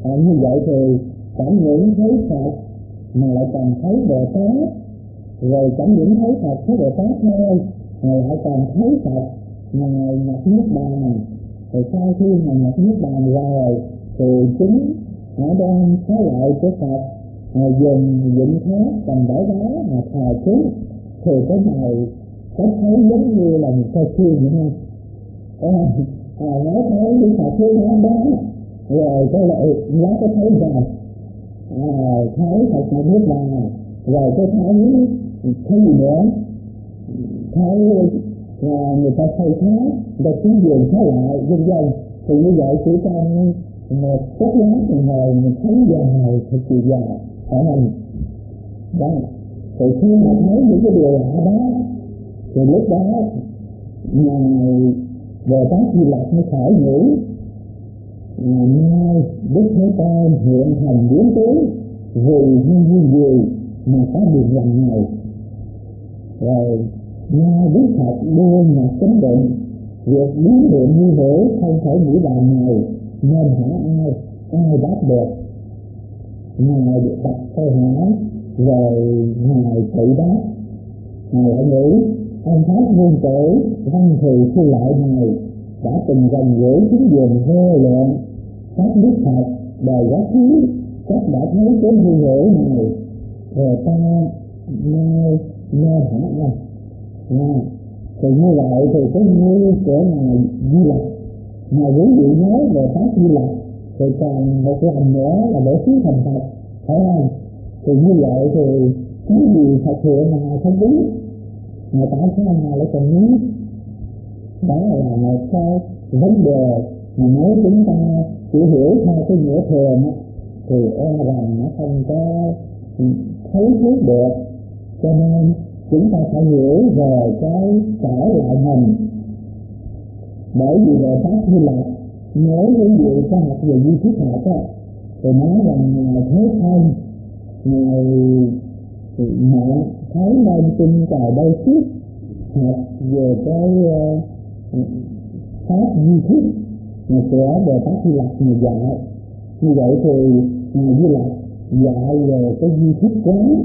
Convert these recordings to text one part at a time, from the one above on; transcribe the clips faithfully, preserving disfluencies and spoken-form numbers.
À, như vậy thì chẳng những thấy Phật mà lại còn thấy Bồ Tát, rồi chẳng những thấy Phật thấy Bồ Tát thôi, mà lại còn thấy Phật Ngài nhập Niết Bàn. Rồi sau khi Ngài nhập Niết Bàn rồi thì chúng ở bên xá lợi của Phật à, dùng dụng thác cầm bãi đá mà thờ cúng. Thì cái này có thấy giống như là một coi phim vậy không? À, à, nói thấy những Phật thương nó đó, rồi cái lại nó có thấy rằng à, thấy Phật nhập Niết Bàn, rồi cái thấy thấy gì nữa, thấy là người ta xây thác, người ta chính quyền xá lại vân vân. Thì như vậy chỉ trong một chốc lát rồi mình thấy dài thật sự dài ở mình đó. Thì khi mà thấy những cái điều lạ đó thì lúc đó Ngài Bồ Tát Di Lặc mới khởi nghĩ: ngày nay Đức Thế Tôn hiện thành biến tướng vì duyên duyên gì mà có điều lần này. Rồi nghe Đức Phật đưa nhập chánh định, việc biến hiện như hữu không thể nghĩ làm này, nên hỏi ai, ai đáp được. Ngài đặt câu hỏi rồi Ngài tự đáp. Ngài đã nghĩ ông Pháp Vương Tử Văn Thùy Sư Lợi này đã từng gần gũi chính quyền vô lượng các Đức Phật đời quá khứ, các đã thấy cái hy hữu này, rồi ta nghe nghe hỏi ai. À, thì như vậy thì cái như của Ngài Di Lặc, mà quý vị nói về Pháp Di Lặc thì còn một lần nữa là để xứ thành Phật, phải không? Thì như vậy thì cái gì thật sự mà không biết, mà tại sao mà lại còn biết? Đó là một cái vấn đề mà nếu chúng ta chỉ hiểu theo cái nghĩa thường thì e rằng nó không có thấy biết được. Cho nên chúng ta phải hiểu về cái trở lại mình. Bởi vì về Pháp Di Lặc, nếu quý vị có học về di thuyết học á, thì nói rằng Ngài Thế Tôn, Ngài mẹ thấy lên kinh trời đây suốt học về cái uh, Pháp di thuyết của Bồ Tát Di Lặc người dạy. Như vậy thì Ngài Di Lặc dạy về cái di thuyết quán,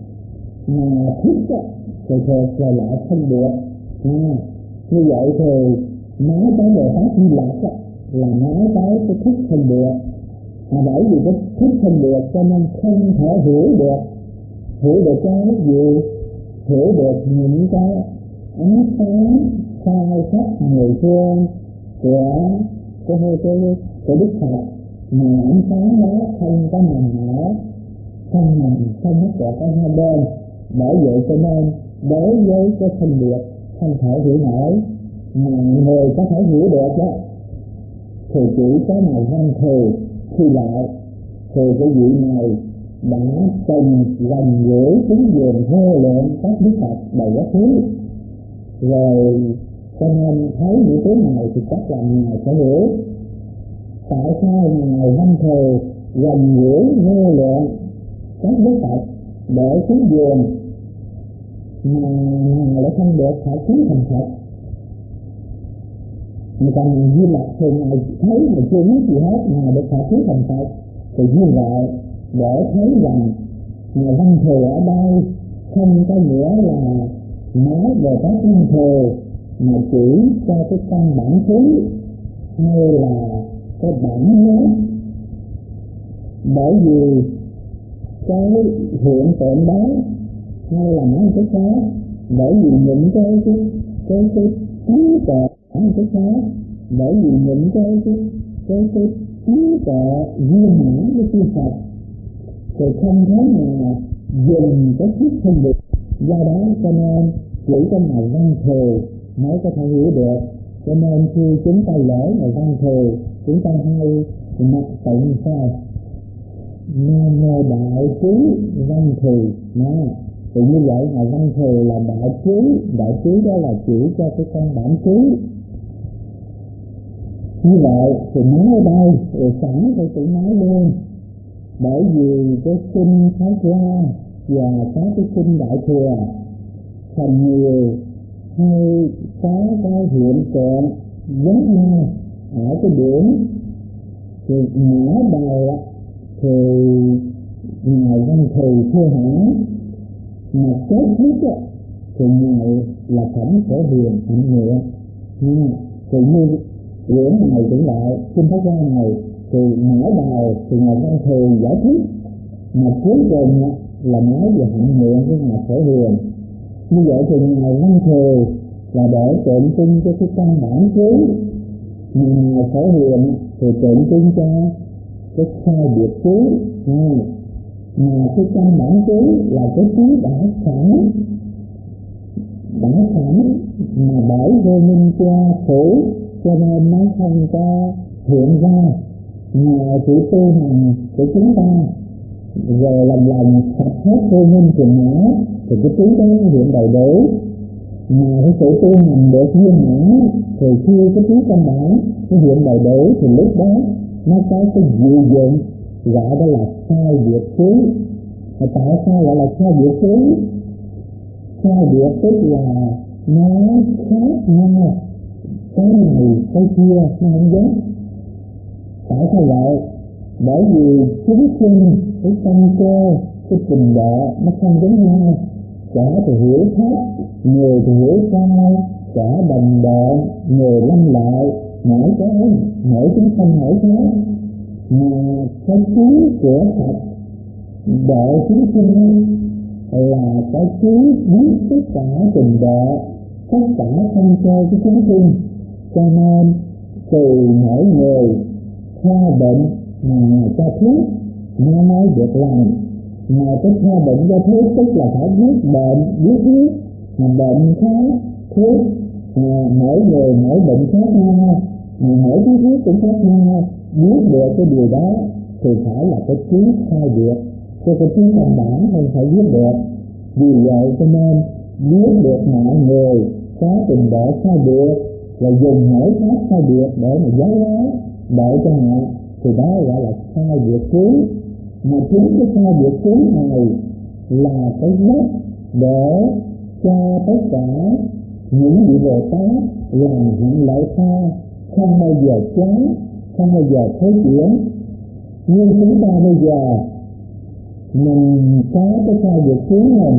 mà thích á thì thuộc rồi lại không được. À, như vậy thì nói tới Bồ Tát Di Lặc á là nói tới cái thích không được. À, bởi vì cái thích không được cho nên không thể hiểu được. Hiểu được cái gì? Hiểu được những cái ánh sáng sai sắc mười phương của của của, của Đức Phật, mà ánh sáng đó không có nằm ở không nằm không mất của cái hai bên. Bởi vậy cho nên đối với cái phân biệt không thể hiểu nổi, mà người có thể hiểu được đó thì chỉ có là Văn Thùy Sư Lợi. Thì cái vị này đã từng gần gũi chính quyền vô lượng các Đức Phật đời quá khứ, rồi cho nên thấy những cái này thì chắc là Ngài sẽ hiểu tại sao Ngài Văn Thùy gần gũi vô lượng các Đức Phật để chính quyền mà Ngài lại không được phải chứng thành Phật. Người ta Di Lặc thì Ngài thấy mà chưa biết gì hết mà được phải chứng thành Phật. Thì như vậy để thấy rằng Ngài Văn Thùy ở đây không có nghĩa là nói về các Văn Thùy, mà chỉ cho cái căn bản xứ hay là cái bản nhớ. Bởi vì cái hiện tượng đó hay là nói cái khác, bởi vì những cái cái cái cái trí tuệ nói cái khác, bởi vì những cái cái cái cái trí tuệ duyên mãn với chư Phật thì không thể nào dùng cái thuyết phân biệt. Do đó cho nên chỉ có Ngài Văn Thùy mới có thể hiểu được. Cho nên khi chúng ta lễ Ngài Văn Thùy, chúng ta hay mặc tụng sao Nam Mô Đại Trí Văn Thùy nói. Thì như vậy Ngài Văn Thùy là đại trí, đại trí đó là chỉ cho cái căn bản trí. Như vậy thì nói ở đây thì sẵn tôi tự nói luôn, bởi vì cái kinh Pháp Hoa và có cái kinh Đại Thừa thành nhiều hay có cái hiện tượng giống nhau ở cái điểm Thì ngã đầu thì Ngài Văn Thù thưa hỏi, mà kết thúc thì Ngài là Thẩm Phổ Hiền hạnh nguyện. Nhưng tự nhiên quyển này cũng lại kinh pháp gia này thì mở đầu thì Ngài Văn Thù giải thích, mà cuối cùng là nói về hạnh nguyện của Ngài Phổ Hiền. Như vậy thì Ngài Văn Thù là để tượng trưng cho cái căn bản cứu, Ngài Phổ Hiền thì tượng trưng cho cái sai biệt cứu. Mà cái căn bản cứu là cái cứu đã sẵn, đã sẵn mà bởi vô minh cha phủ, cho nên nó không có hiện ra. Nhờ sự tu hành của chúng ta rồi lần lần sạch hết vô minh phiền não thì cái trí đó hiện đầy đủ. Mà cái sự tu hành được viên mãn thì khi cái trí căn bản nó hiện đầy đủ thì lúc đó nó có cái diệu dụng gọi đó là sai biệt cứu. Mà tại sao gọi là sai biệt cứu? Sai biệt tức là nó khác nhau, cái này cái kia nó không giống. Tại sao vậy? Bởi vì chúng sinh cái tâm cơ, cái trình độ nó không giống nhau. Cả thì hiểu thấp, người thì hiểu cao, cả đồng độ, người lâm lợi, mỗi cái mỗi chúng không mỗi cái. Mà cái trí của Phật độ chúng sinh là cái trí biết tất cả trình độ, tất cả tâm cơ của chúng sinh. Cho nên từ mỗi người khoa bệnh mà cho thuốc nó mới được lành. Mà cái khoa bệnh cho thuốc tức là phải biết bệnh, biết thuốc, mà bệnh khác thuốc, à, mỗi người mỗi bệnh khác nhau, mà mỗi cái thuốc cũng khác nhau. Biết được cái điều đó thì phải là cái trí sai biệt, cho cái trí căn bản không phải biết được. Vì vậy cho nên biết được mọi người có trình độ sai biệt là dùng mỗi pháp sai biệt để mà giáo hóa đợi cho họ, thì đó gọi là sai biệt cứu. Mà chính cái sai biệt cứu này là cái gốc để cho tất cả những vị Bồ Tát làm hạnh lợi tha, không bao giờ chán, không bao giờ thối chuyển. Nhưng chúng ta bây giờ mình có cái sai biệt cứu mình,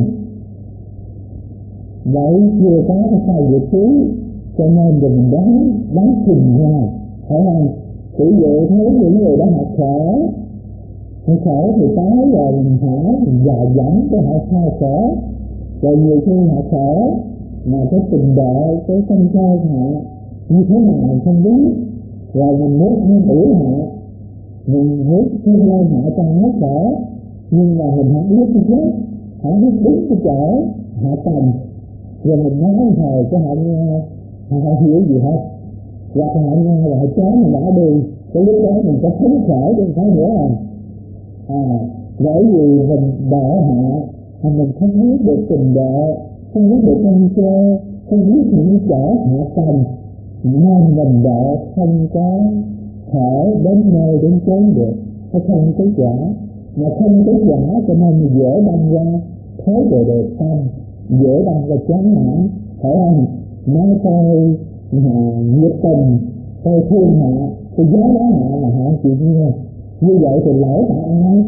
vậy chưa có cái sai biệt cứu, cho nên mình đáng đáng trình ra, phải không? Ví dụ thấy những người đó họ khổ, họ khổ thì tới rồi mình hỏi, mình dò dẫn cho họ sao khổ. Rồi nhiều khi họ khổ mà cái trình độ, cái tâm cơ họ như thế nào mình không biết. Rồi mình muốn an ủi họ, mình muốn khuyên lên họ cho hết khổ, nhưng mà mình không biết cái chết, không biết đúng cái chỗ họ cần. Rồi mình nói thời cho họ nghe, họ không hiểu gì hết. Hoặc họ nghe rồi họ chán mình đã đi, cái lúc đó mình có phấn khởi để phải hiểu không? À, bởi vì mình đợi họ, mà mình không biết được trình độ, không biết được tâm cơ, không biết những chỗ họ cần, nên mình đợi không có thể đến nơi đến chốn được, nó không kết quả. Mà không kết quả cho nên dễ đâm ra thối đồ đề tâm, dễ đâm ra chán nản, phải không? Nói tôi nhiệt tình, tôi thương họ, tôi giáo hóa họ mà họ chịu nghe. Như vậy thì lỗi tại ai?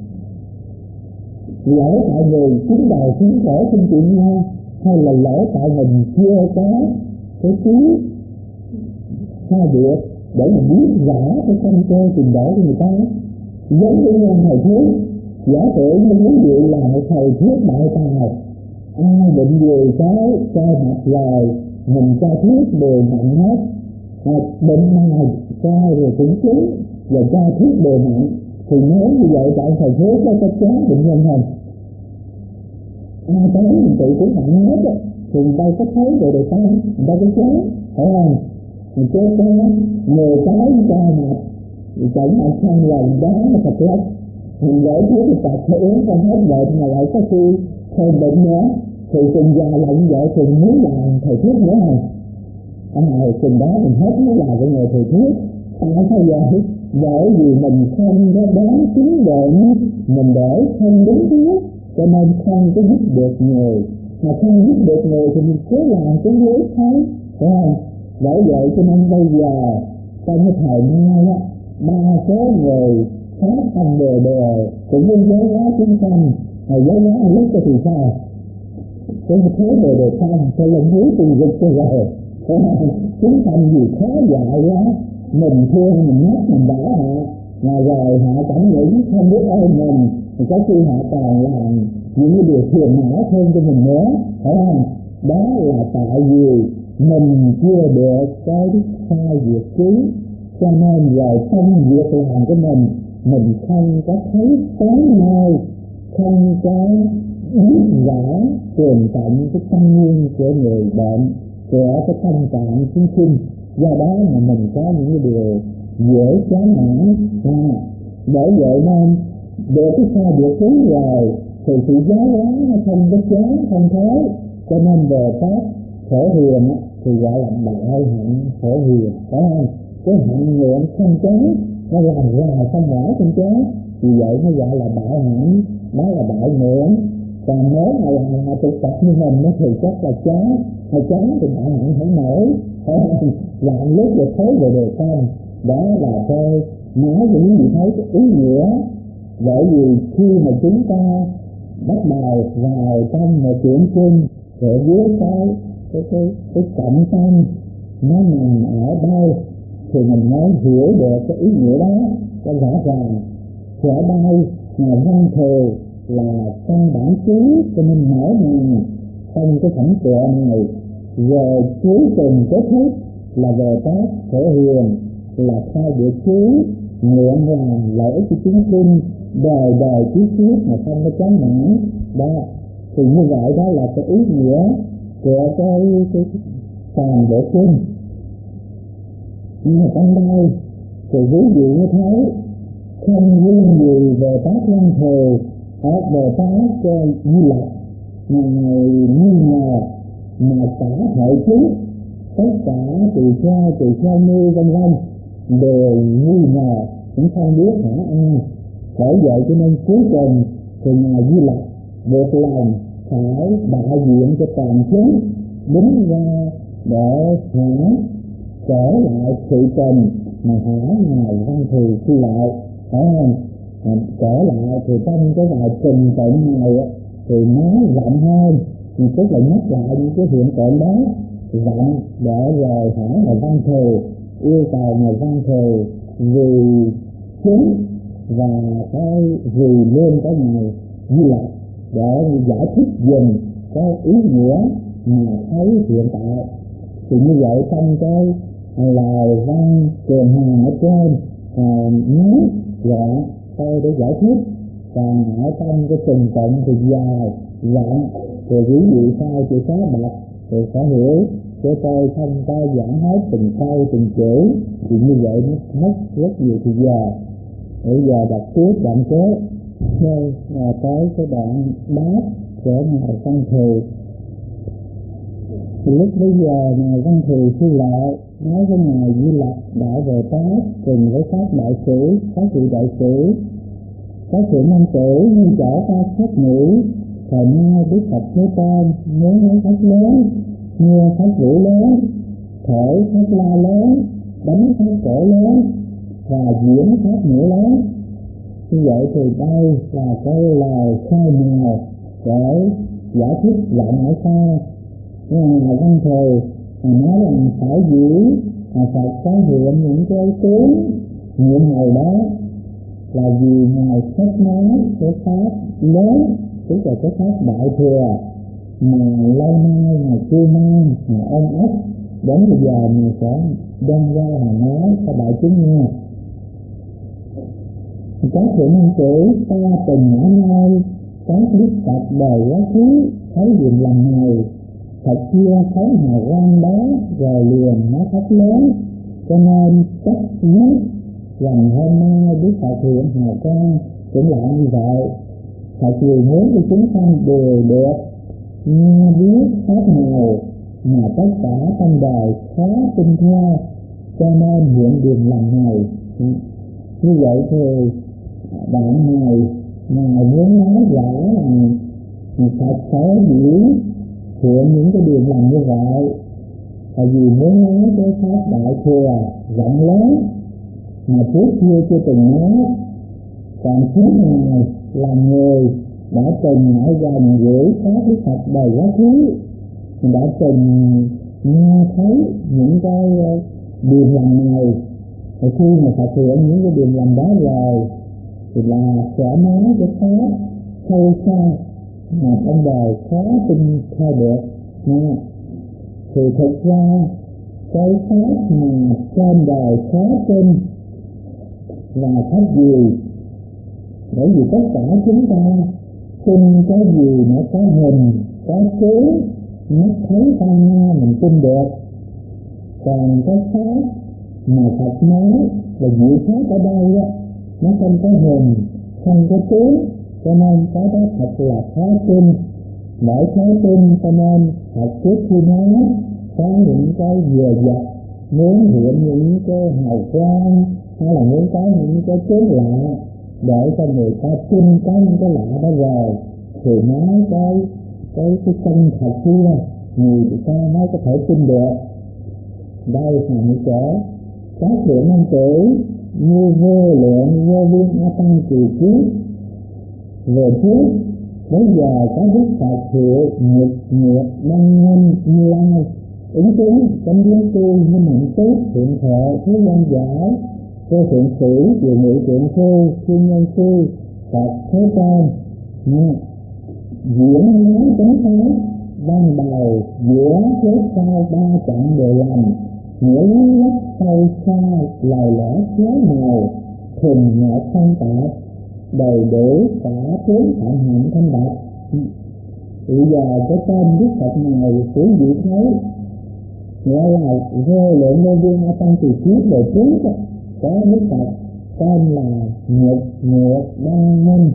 Lỗi tại người chính đầu chính khổ không chịu nghe, hay là lỗi tại mình chưa có cái trí sai biệt để mình biết rõ cái tâm cơ trình độ của người ta? Giống như nhân thầy thuốc, giả sử như ví dụ là một thầy thuốc đại tài, ai bệnh gì cái cho mặt lời mình cho thuốc đều mạnh hết, à, bệnh nào coi rồi cũng chứng và cho thuốc đều mạnh, thì nếu như vậy tại thầy thuốc có chắc chắn bệnh nhân không? Ai tới mình tự cũng mạnh hết á, thì người ta có thấy rồi được không? Người ta có chán, phải không? Mình chết đó, người tới cho mặt chẳng là xong lần đó mà thật lắm. Mình gửi thuốc thì tập phải uống không hết bệnh mà lại có khi thêm bệnh nữa, thì từng giờ là như vậy thì muốn làm thầy thuốc nữa không? Ở ngoài từng đó mình hết mới làm cái người thầy thuốc. Tại sao vậy? Bởi vì mình không có đáng chứng bệnh, mình để không đúng thuốc, cho nên không có giúp được người. Mà không giúp được người thì mình cứ làm cái thuốc thôi, phải không? Bởi vậy cho nên bây giờ trong cái thời nay á, ba số người phát tâm đề đề cũng như giới hóa chúng sanh, hay giới hóa lúc cho thì sao? Cái thế đề đề không, theo lòng hiếu tình dục cho rồi. Chúng sanh gì khó dạy quá, mình thương, mình nhắc, mình bảo họ, mà rồi họ cảm nghĩ không biết ơn mình, thì có khi họ còn làm những cái điều phiền não hơn cho mình nữa, phải không? Đó là tại vì mình chưa được cái sai việc trí, cho nên rồi trong việc làm của mình, mình không có thấy tới nơi, không có biết rõ tường tận cái tâm nguyên của người bệnh, của cái tâm trạng chúng sinh. Do đó mà mình có những cái điều dễ chán nản. Bởi vậy nên được cái sai việc trí rồi thì sự giáo hóa nó không có chán, không thế, cho nên về pháp Phổ Hiền thì gọi là đại hạnh Phổ Hiền, phải không? Cái hạnh nguyện không chán, nó làm ra không bỏ không chán, vì vậy nó gọi là đại hạnh, đó là đại nguyện. Còn nếu mà làm mà tụ tập như mình nó thì chắc là chán, hay chán thì đại hạnh không nổi, phải không? Làm lúc được thấy về đề không, đó là thôi nói những gì thấy cái ý nghĩa. Bởi vì khi mà chúng ta bắt đầu vào trong một chuyện chung để dưới cái cái cái cái trọng tâm nó nằm ở đâu thì mình mới hiểu được cái ý nghĩa đó cho rõ ràng. Thì ở đây là văn thù là căn bản trí, cho nên mở màn trong cái phẩm tựa này, rồi cuối cùng kết thúc là về pháp Phổ Hiền, là khai địa trí, nguyện làm lợi ích cho chúng sinh đời đời kiếp kiếp mà không có chán nản. Đó thì như vậy đó là cái ý nghĩa của cái cái toàn bộ kinh. Nhưng mà trong đây thì ví dụ như thế, không riêng gì về tác văn thù, ở về tác Di Lặc mà người nghi ngờ, mà cả hội chúng, tất cả tỳ kheo, tỳ kheo ni vân vân đều nghi ngờ, cũng không biết hả ai. Bởi vậy cho nên cuối cùng thì ngài Di Lặc được lòng phải đại diện cho toàn chúng đứng ra để hỏi trở lại sự tình mà hỏi ngài Văn Thù Sư Lợi, phải không? À, trở lại thì trong cái bài trình tụng này thì nói rộng hơn, tức là nhắc lại những cái hiện tượng đó rộng, để rồi hỏi ngài Văn Thù, yêu cầu ngài Văn Thù vì chúng và cái vì luôn có ngài Di Lặc để giải thích dùm cái ý nghĩa mà thấy hiện tại. Thì như vậy trong cái lời văn trường hàng ở trên à, ngắn gọn tôi để giải thích, còn ở trong cái trình tụng thì dài rộng, rồi quý vị sai chịu khó đọc thì phải hiểu, chứ tôi không có giảng hết từng câu từng chữ, thì như vậy nó mất rất nhiều thời giờ. Bây giờ đọc tiếp đoạn kế rồi à, tới cái đoạn đáp của ngài Văn Thù. Thì lúc bây giờ ngài Văn Thù Sư Lợi nói với ngài Di Lặc đạo về pháp cùng với các đại sĩ, các vị đại sĩ, các vị nam tử như chỗ ta xét nghĩ, thời nay Đức Phật Thế Tôn muốn nói pháp lớn, như pháp vũ lớn, thể pháp la lớn, đánh pháp cổ lớn và diễn pháp nghĩa lớn. Như vậy thì đây là cái lời khai nào để giải thích rộng ở sau. Nhưng mà Văn Thù nói rằng phải diễn Phật có hiện những cái tướng nhiệm màu đó là vì ngài sách nói cái pháp lớn, tức là cái pháp đại thừa mà lâu nay mà cư mang mà ôm ấp đến bây giờ mình sẽ đem ra mà nói cho đại chúng nghe. Các vị nam tử ta từng ở nơi các đức Phật đời quá khứ thấy việc lần này thật chưa thấy hào quang đó rồi liền nói pháp lớn, cho nên chắc nhất rằng hôm nay Đức Phật hiện hào quang cũng lại như vậy. Thật vì muốn cho chúng sanh đều được nghe biết pháp nào mà tất cả trong đời khó tin theo, cho nên hiện đường lần này. Như vậy thì đoạn này ngài muốn nói rõ rằng Phật sở dĩ hiện những cái điều làm như vậy, tại vì muốn nói cái pháp đại thừa rộng lớn, mà trước kia chưa từng nói. Còn chính Ngài là người đã từng ở gần gũi các Đức Phật đời quá khứ, đã từng nghe thấy những cái điều lành này. Và khi mà thực hiện những cái điều lành đó rồi thì là sẽ nói cái pháp sâu xa mà trong đời khó tin theo được. Nha. Thì thực ra cái pháp mà trên đời khó tin là pháp gì? Bởi vì tất cả chúng ta tin cái gì nó có hình, có tướng, mắt thấy tai nghe mình tin được. Còn cái pháp mà Phật nói là vị pháp ở đây á, nó không có hình, không có tướng, cho nên cái đó thật là khó tin. Bởi khó tin cho nên Phật trước khi nói có những cái vừa vật muốn hiện những cái hào quang hay là muốn có những cái chốn lạ để cho người ta tin có những cái lạ đó rồi thì nói cái cái cái chân thật kia người ta mới có thể tin được. Đây là những chỗ các lượng năng tử như vô lượng vô biên a tăng kỳ kiếp về trước. Bây giờ có Đức Phật hiệu nhật nguyệt đăng nhân như lai ứng chứng chánh biến tu như hạnh tốt thiện thệ thế gian giải vô thượng sĩ diệu ngự thiện sư thiên nhân sư Phật thế tôn diễn nói chánh pháp ban đầu giữa trước sau ba chặng đều lành nghĩa lớn nhất sâu xa lời lẽ khéo màu thuần nhẹ thanh tạp đầy đủ cả tướng phạm hạnh thanh đạt. Bây giờ cái tên Đức Phật này quý vị thấy gọi là vô lượng vô biên a tăng kỳ kiếp về trước có Đức Phật tên là nhật nguyệt đăng minh.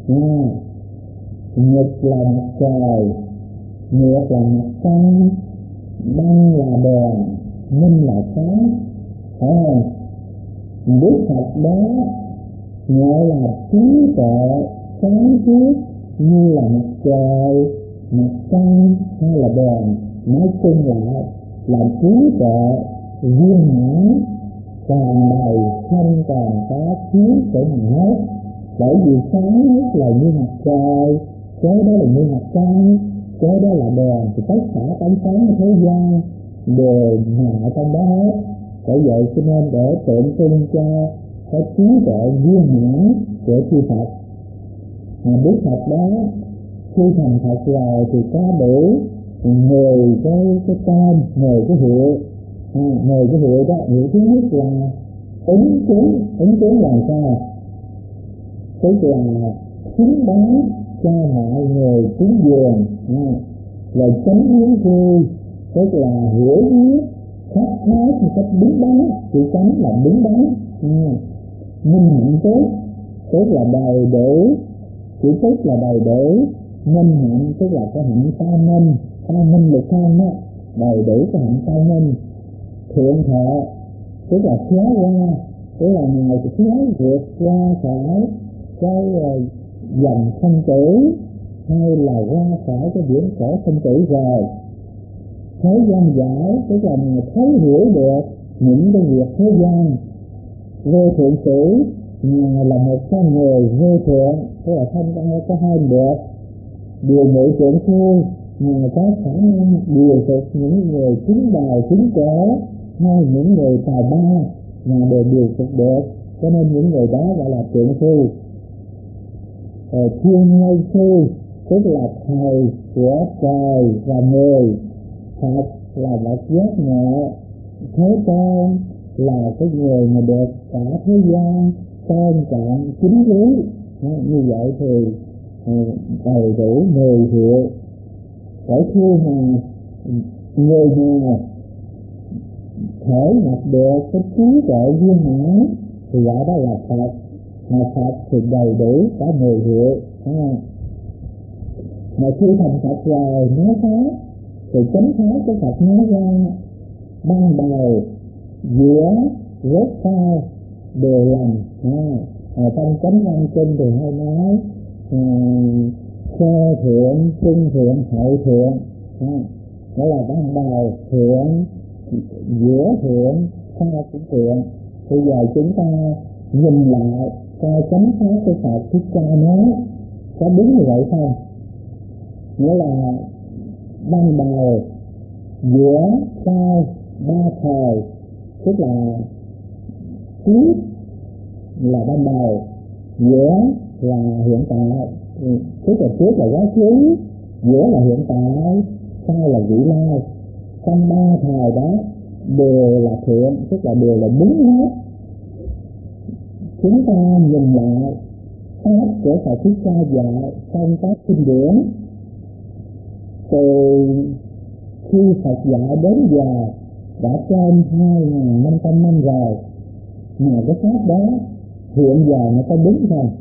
Nhật là mặt trời, nguyệt là mặt trăng, đăng là đèn, minh là sáng. Phải không? Đức Phật đó gọi là trí tuệ sáng suốt như là mặt trời, mặt trăng hay là đèn. Nói chung là là trí tuệ viên mãn tràn đầy không còn có thiếu chỗ nào hết. Bởi vì sáng nhất là như mặt trời, cái đó là như mặt trăng, cái đó là đèn, thì tất cả ánh sáng của thế gian đều nằm ở trong đó hết. Bởi vậy cho nên để tượng trưng cho cái trí tuệ viên mãn của chư Phật, mà Đức Phật đó khi thành Phật rồi thì có đủ mười cái cái tên, mười cái hiệu, à, mười cái hiệu đó. Hiệu thứ nhất là ứng chứng. Ứng chứng là sao? Tức là xứng đáng cho mọi người cúng dường, à, là chánh biến cư, tức là hiểu biết khắc khái một cách đúng đắn. Chữ chánh là đúng đắn. À, minh hạnh tốt, tức là đầy đủ. Chữ tốt là đầy đủ. Minh hạnh tức là cái hạnh ta minh, ta minh lục thân đó, đầy đủ cái hạnh ta minh. Thiện thệ tức là khéo qua, tức là ngài khéo vượt qua khỏi cái uh, dòng sinh tử hay là qua khỏi cái biển khổ sinh tử rồi. Thế gian giải tức là ngài thấu hiểu được những cái việc thế gian. Vô thượng sĩ ngài là một con người vô thượng, tức là không ai có hơn được. Điều ngự trưởng sư ngài có khả năng điều phục những người chính bài chính cổ hay những người tài ba mà đều điều phục được, cho nên những người đó gọi là trưởng sư. Ờ, thiên nhân sư tức là thầy của trời và người. Phật là bậc giác ngộ. Thế tôn là cái người mà được cả thế gian tôn trọng chính lý. Như vậy thì đầy đủ mười hiệu. Ở khi mà người nào thể nhập được cái trí tuệ viên mãn thì gọi đó là Phật. Mà Phật thì đầy đủ cả mười hiệu. À, mà khi thành Phật rồi nói pháp thì chánh pháp của Phật nói ra ban đầu giữa rốt sau đều lành. À, ở trong chánh văn kinh thì hay nói um, sơ thiện, trung thiện, hậu thiện. À, đó là ban đầu thiện, giữa thiện, sau cũng thiện. Bây giờ chúng ta nhìn lại coi chánh pháp của Phật Thích Ca nói có đúng như vậy không? Nghĩa là ban đầu, giữa, sau, ba thời, tức là trước là ban đầu, giữa là hiện tại, tức là trước là quá khứ, giữa là hiện tại, sau là vị lai. Trong ba thời đó đều là thiện, tức là đều là đúng hết. Chúng ta nhìn lại pháp của Phật Thích Ca dạy trong các kinh điển, từ khi Phật dạy đến giờ đã trên hai nghìn năm trăm năm rồi, mà cái pháp đó hiện giờ nó có đúng không?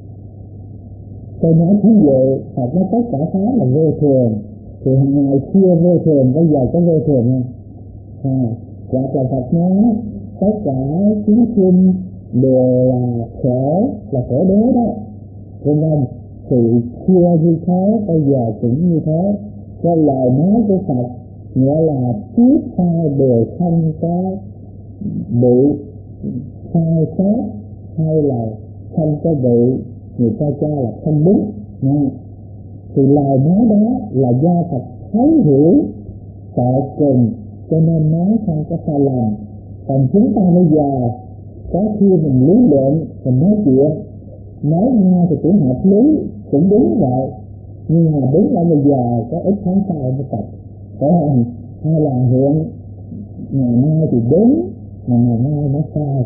Tôi nói thí dụ Phật nói tất cả pháp là vô thường, thì ngày xưa vô thường, bây giờ có vô thường không? À, hoặc là Phật nói tất cả chúng sinh đều là khổ, là khổ đế đó, vân vân, thì xưa như thế, bây giờ cũng như thế. Cái lời nói của Phật nghĩa là trước sau đều không có bị sai sót, hay là không có bị người ta cho là không đúng. Nên, thì lời nói đó là do Phật thấu hiểu tận cùng, cho nên nói không có sai lầm. Còn chúng ta bây giờ có khi mình lý luận, mình nói chuyện, nói nghe thì cũng hợp lý, cũng đúng vậy, nhưng mà đúng là bây giờ có ít tháng sau mới Phật, phải không? Hay là hiện ngày nay thì đúng, mà ngày mai nó sai,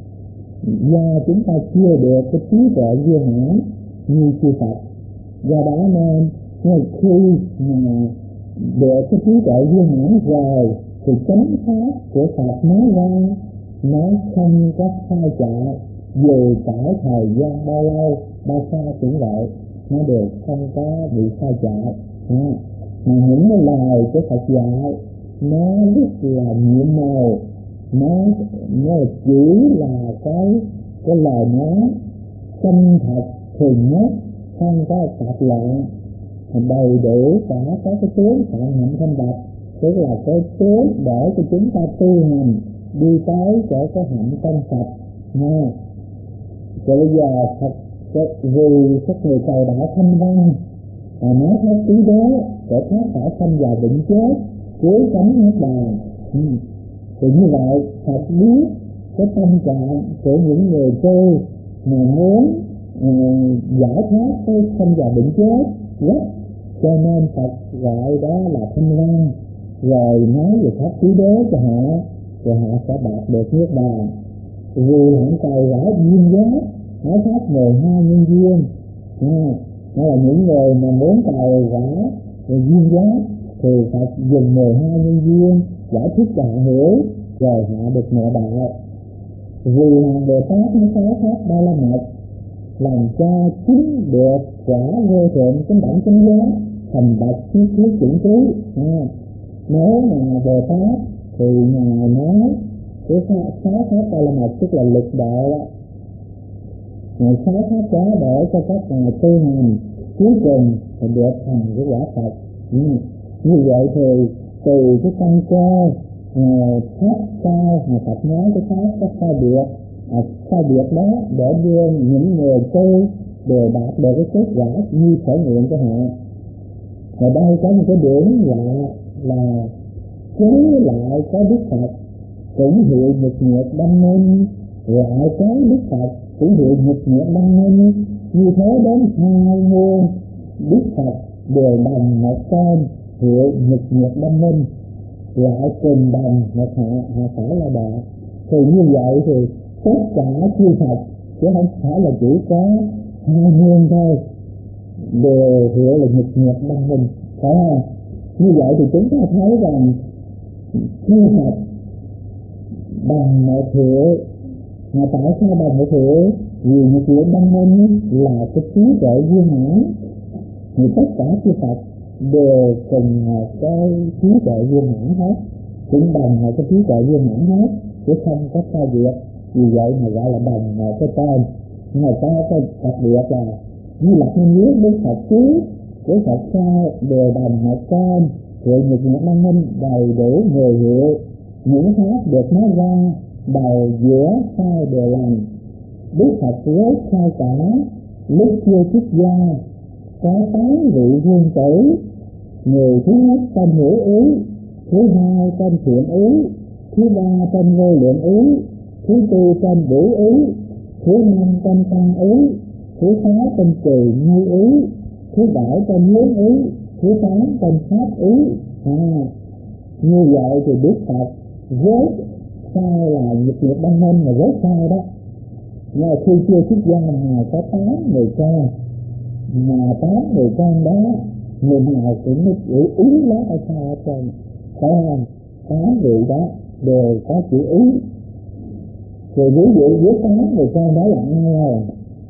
do chúng ta chưa được cái trí tuệ viên mãn như chư Phật. Do đó nên khi mà được cái trí tuệ viên mãn rồi thì chánh pháp của Phật nói ra nó không có sai chạy, dù trải thời gian bao lâu bao xa cũng vậy, nó đều không có bị sai chạy. À, mà những cái lời của Phật dạy nó rất là nhiệm màu, nó nó chỉ là cái cái lời nói chân thật thường nhất, không có tạp loạn, đầy đủ cả có cái tướng phạm hạnh thanh bạch, tức là cái tướng để cho chúng ta tu hành đi tới chỗ cái hạnh trong sạch nha. Rồi bây giờ thật vì các người cầu đạo thanh văn à, nói hết trí đế để thoát khỏi sanh già bệnh chết, cuối cánh niết bàn. Ừ. Thì như vậy Phật biết cái tâm trạng của những người tu mà muốn uh, giải thoát cái sanh già bệnh chết rất, cho nên Phật gọi đó là thanh văn, rồi nói về pháp trí đế cho họ, rồi họ sẽ đạt được niết bàn. Vì hạnh cầu rõ duyên giác, nói pháp mười hai nhân duyên. Đó là những người mà muốn cầu rõ duyên giác thì Phật dùng mười hai nhân duyên giải thích cho họ hiểu, rồi họ được ngộ đạo. Vì hàng Bồ Tát nó có pháp ba la mật, làm cho chính được quả vô thượng chánh đẳng chánh giác, thành bậc trí trí chuyển trí. À, nếu mà Bồ Tát thì Ngài nói cái sáu pháp ba la mật, tức là lực độ, Ngài sáu pháp đó để cho các ngài tu hành cuối cùng thì được thành cái quả Phật. Ừ. Như vậy thì từ cái căn cơ pháp cao mà Phật nói cái pháp có sai biệt, à, sai biệt đó để đưa những người tu đều đạt được cái kết quả như sở nguyện của họ. Ở đây có một cái điểm lạ là chế lại có Đức Phật cũng hiệu nhật nguyệt đăng minh, lại có Đức Phật cũng hiệu nhật nguyệt đăng minh, như thế đến hai muôn Đức Phật đều đồng một tên hiệu nhật nguyệt đăng minh, lại cùng đồng một họ, họ phải là đạt. Thì như vậy thì tất cả chư Phật chứ không phải là chỉ có hai muôn thôi đều hiệu là nhật nguyệt đăng minh, phải không? Như vậy thì chúng ta thấy rằng chư Phật bằng một hiệu, mà tại sao bằng một hiệu? Vì nhật nguyệt đăng minh là cái trí tuệ viên mãn, thì tất cả chư Phật đều cùng một cái trí tuệ viên mãn hết, cũng đồng một cái trí tuệ viên mãn hết, chứ không có sai biệt. Vì vậy mà gọi là đồng một cái tên. Người ta có đặc biệt là như là cái nhớ Đức Phật trước, Đức Phật sau đều đồng một tên, hiệu nhật nguyệt đăng minh đầy đủ mười hiệu. Những pháp được nói ra đầu giữa hai đều lành. Đức Phật với khai cả lúc chưa xuất gia có tám vị vương tử. Người thứ nhất tên hữu ý, thứ hai tên thiện ý, thứ ba tên vô lượng ý, thứ tư tên bửu ý, thứ năm tên tăng ý, thứ sáu tên trì như ý, thứ bảy tên lớn ý, thứ tám tên pháp ý. À, như vậy thì Đức Phật với sai là nghiệp nghiệp đăng minh mà với sai đó. Nhưng mà khi chưa xuất gia Ngài có tám người con, mà tám người con đó người nào cũng có chữ ý đó ở sau ở trên, phải không? Tám vị đó đều có chữ ý. Rồi ví dụ với tám người con đó là ai rồi?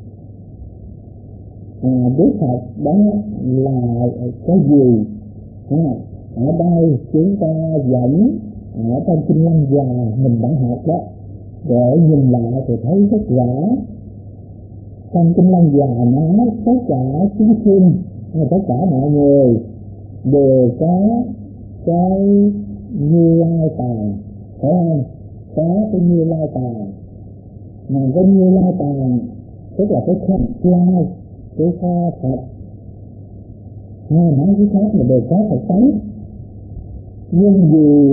À, Đức Phật đó là cái gì? À, ở đây chúng ta dẫn ở trong Kinh Lăng Già mình đã học đó, để nhìn lại thì thấy rất rõ. Trong Kinh Lăng Già nói tất cả chúng sinh, tất cả mọi người đều có cái Như Lai Tạng, phải không? Có cái Như Lai Tạng, mà cái Như Lai Tạng tức là cái không lai, cái kho Phật. Nghe nói cái khác mà đều có Phật tánh, nhưng vì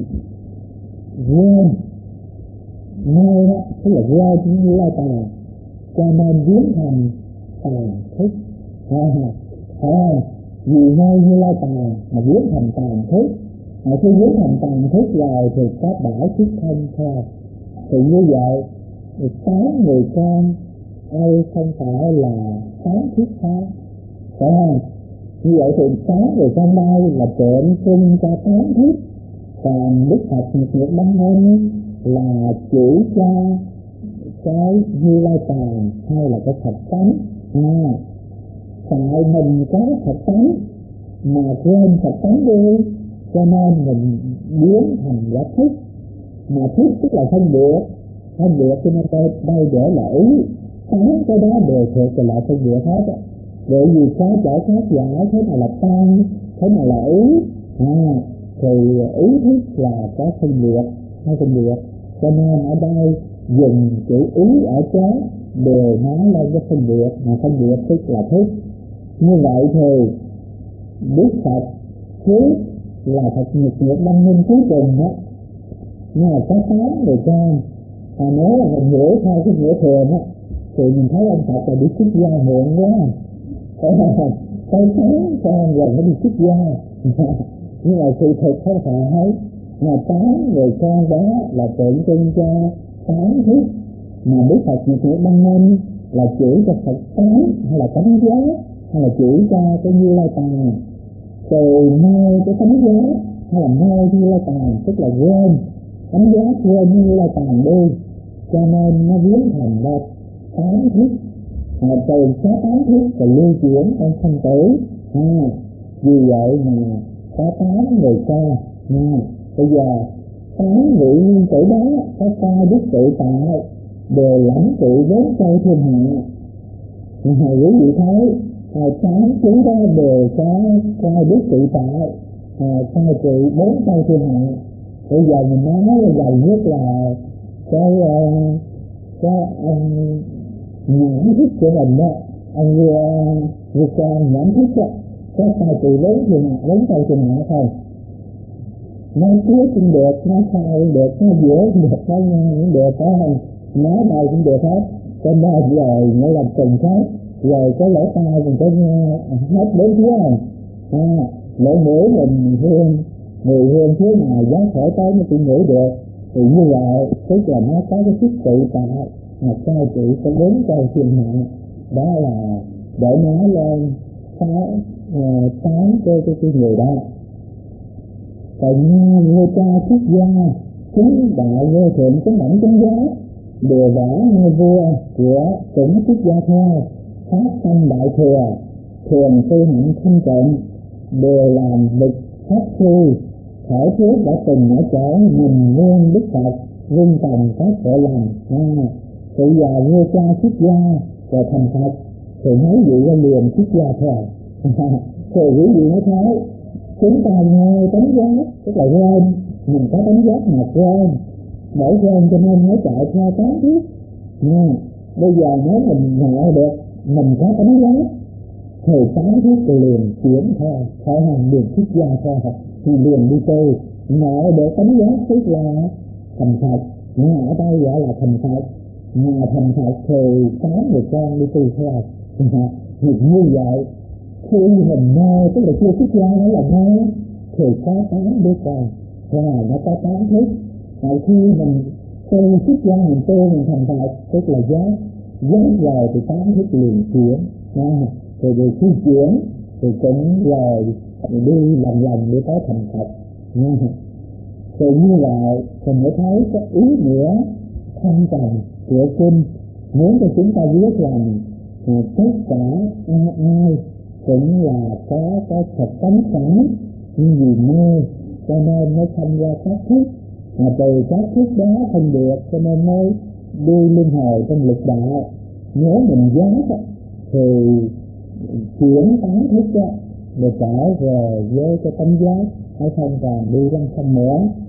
quên nghe đó, tức là quên Như Lai Tạng, cho nên biến thành tàn thức. À, à, vì ngay Như Lai Tạng mà biến thành tàn thức. À, khi biến thành tàn thức rồi thì có bảo thức thân theo. Thì như vậy tám người con ai không phải là tám thức khác, phải không? Như vậy thì tám người con đây là tượng trưng cho tám thức. Còn Đức Phật nghiệp nghiệp đăng minh là chỉ cho cái Như Lai Tạng hay là cái Phật tánh. À, tại mình có Phật tánh mà quên Phật tánh đi, cho nên mình biến thành giả thức. Mà thức tức là phân biệt, phân biệt cho nên đây, đây để là ý. Tám cái đó đều thuộc về lại phân biệt hết á. Bởi vì có chỗ khác giải, thế nào là tăng, thế nào là ý. À, thì ý thức là có phân biệt, hay phân biệt. Cho nên ở đây dùng chữ ý ở trái đều nói lên cái phân biệt, mà phân biệt tức là thức. Như vậy thì Đức Phật trước là Phật nghiệp nghiệp đăng minh cuối cùng đó, nhưng mà có tám người con. À, nếu là mình hiểu theo cái nghĩa thường á thì mình thấy ông Phật là đi xuất gia muộn quá, phải không? Tới tám con rồi mới đi xuất gia. Nhưng mà sự thực không phải, mà tám người con đó là tượng trưng cho tám thức. Mà Đức Phật nghiệp nghiệp đăng minh là chỉ cho Phật tánh hay là tánh giới, hay là chỉ cho cái Như Lai Tạng. Từ nơi cái tánh giới hay là nơi Như Lai Tạng tức là quên tánh giới, quên Như Lai Tạng đi, cho nên nó biến thành ra tám thức. À, từ số tám thức và lưu chuyển trong sinh tử. À, vì vậy mà có tám người con. À, bây giờ tám vị nguyên tử đó có ta đức tự tại đều lãnh tụ bốn châu thiên hạ. À, quý vị thấy tám chúng đó đều có coi đức tự tại, cai trị bốn châu thiên hạ. Bây giờ mình nói gần nhất là cái cái ông nhãn thức của mình đó, ông vượt qua nhãn thức đó, có cai trị bốn thiên hạ, bốn châu thiên hạ thôi. Nói trước cũng được, nói sau cũng được, nói giữa cũng được, nói ngang cũng được, phải không? Nói đây cũng được hết. Cho nên rồi nghĩa là từng khác, rồi cái lỗ tai mình có nghe hết bốn phía không? À, lỗ mũi mình hương, người hương phía nào gió thổi tới nó cũng ngửi được. Thì như vậy tức là nó có cái sức tự tại mà cai trị cái bốn châu thiên hạ. Đó là để nói lên sáu tám cái cái cái người đó. Còn người cha xuất gia chính đại vô thượng chánh đẳng chánh giác đều võ như vua của cũng xuất gia theo phát tâm đại thừa, thường tu hạnh thanh tịnh, đều làm lực pháp sư. Khởi trước đã từng ở chỗ nhìn luôn Đức Phật vun trồng các tội lành. À, bây giờ vua cha xuất gia rồi thành Phật thì mấy vị ra liền xuất gia theo. Thì quý vị mới thấy chúng ta nghe tánh giác tức là quên, mình có tánh giác mà quên. bởi quen cho nên mới chạy theo tán thiết. Nha, bây giờ nếu mình ngộ được mình có tánh giác thì tán thiết liền chuyển theo khỏi hành đường thức gia theo học thì liền đi tu. Ngộ được tánh giác tức là thành Phật, nhưng ở đây gọi là thành Phật. Mà thành Phật thì tám người con đi tu theo. Việc như vậy khi mình mơ, tức là chưa xuất gia đó là mơ, thì có tám đứa con và nó có tám thức. Tại khi mình tu xuất gia, mình tu mình thành Phật tức là giác giác rồi thì tám thức liền chuyển. Rồi rồi khi chuyển thì cũng rồi đi lần lần để tới thành Phật. Thì như vậy thì mới thấy cái ý nghĩa thâm trầm của kinh, muốn cho chúng ta biết rằng tất cả ai ai cũng là có cái thật tánh sẵn, nhưng vì mê cho nên mới tham gia các thức, mà từ các thức đó không được cho nên mới đi luân hồi trong lục đạo. Nếu mình giác thì chuyển tám thức đó để trở về với cái tánh giác, hay không còn đi lăng xăng nữa.